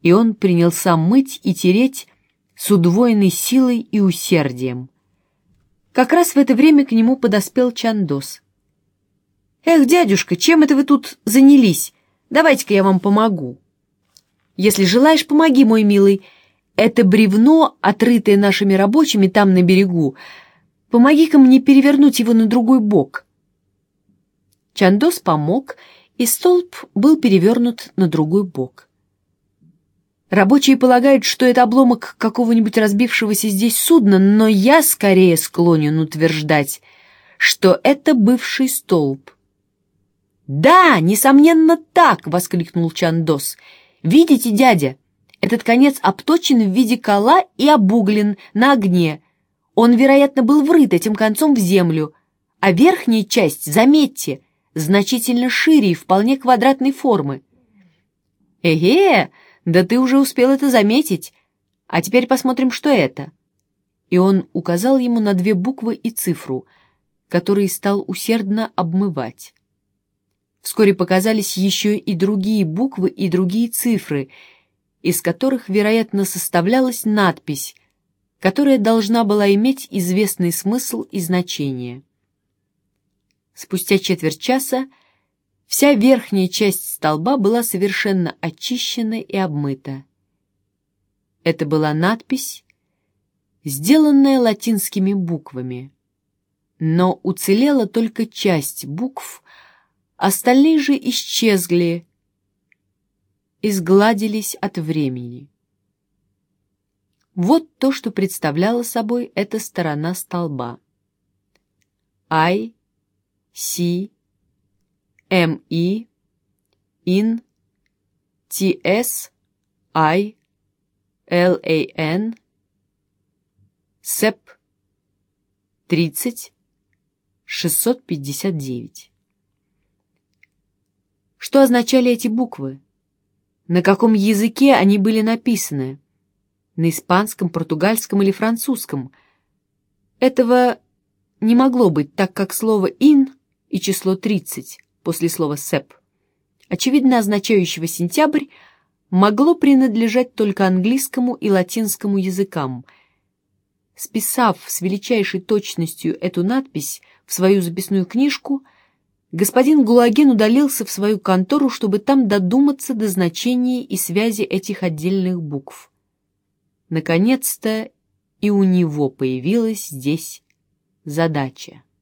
и он принялся мыть и тереть с удвоенной силой и усердием. Как раз в это время к нему подоспел Чандос. «Эх, дядюшка, чем это вы тут занялись? Давайте-ка я вам помогу». «Если желаешь, помоги, мой милый. Это бревно, отрытое нашими рабочими там на берегу. Помоги-ка мне перевернуть его на другой бок». Чандос помог, и столб был перевернут на другой бок. Рабочие полагают, что это обломок какого-нибудь разбившегося здесь судна, но я скорее склонен утверждать, что это бывший столб. «Да, несомненно, так!» — воскликнул Чандос. «Видите, дядя, этот конец обточен в виде кола и обуглен на огне. Он, вероятно, был врыт этим концом в землю, а верхняя часть, заметьте, значительно шире и вполне квадратной формы». «Эге, да ты уже успел это заметить. А теперь посмотрим, что это». И он указал ему на 2 буквы и цифру, которые стал усердно обмывать. Вскоре показались еще и другие буквы и другие цифры, из которых, вероятно, составлялась надпись, которая должна была иметь известный смысл и значение. Спустя четверть часа вся верхняя часть столба была совершенно очищена и обмыта. Это была надпись, сделанная латинскими буквами, но уцелела только часть букв, остальные же исчезли, изгладились от времени. Вот то, что представляла собой эта сторона столба. I, C, M, E, IN, T, S, I, L, A, N, SEP, 30, 659. Что означали эти буквы? На каком языке они были написаны? На испанском, португальском или французском? Этого не могло быть, так как слово «in» и число 30 после слова «sep», очевидно означающего «сентябрь», могло принадлежать только английскому и латинскому языкам. Списав с величайшей точностью эту надпись в свою записную книжку, господин Гулаген удалился в свою контору, чтобы там додуматься до значения и связи этих отдельных букв. Наконец-то и у него появилась здесь задача.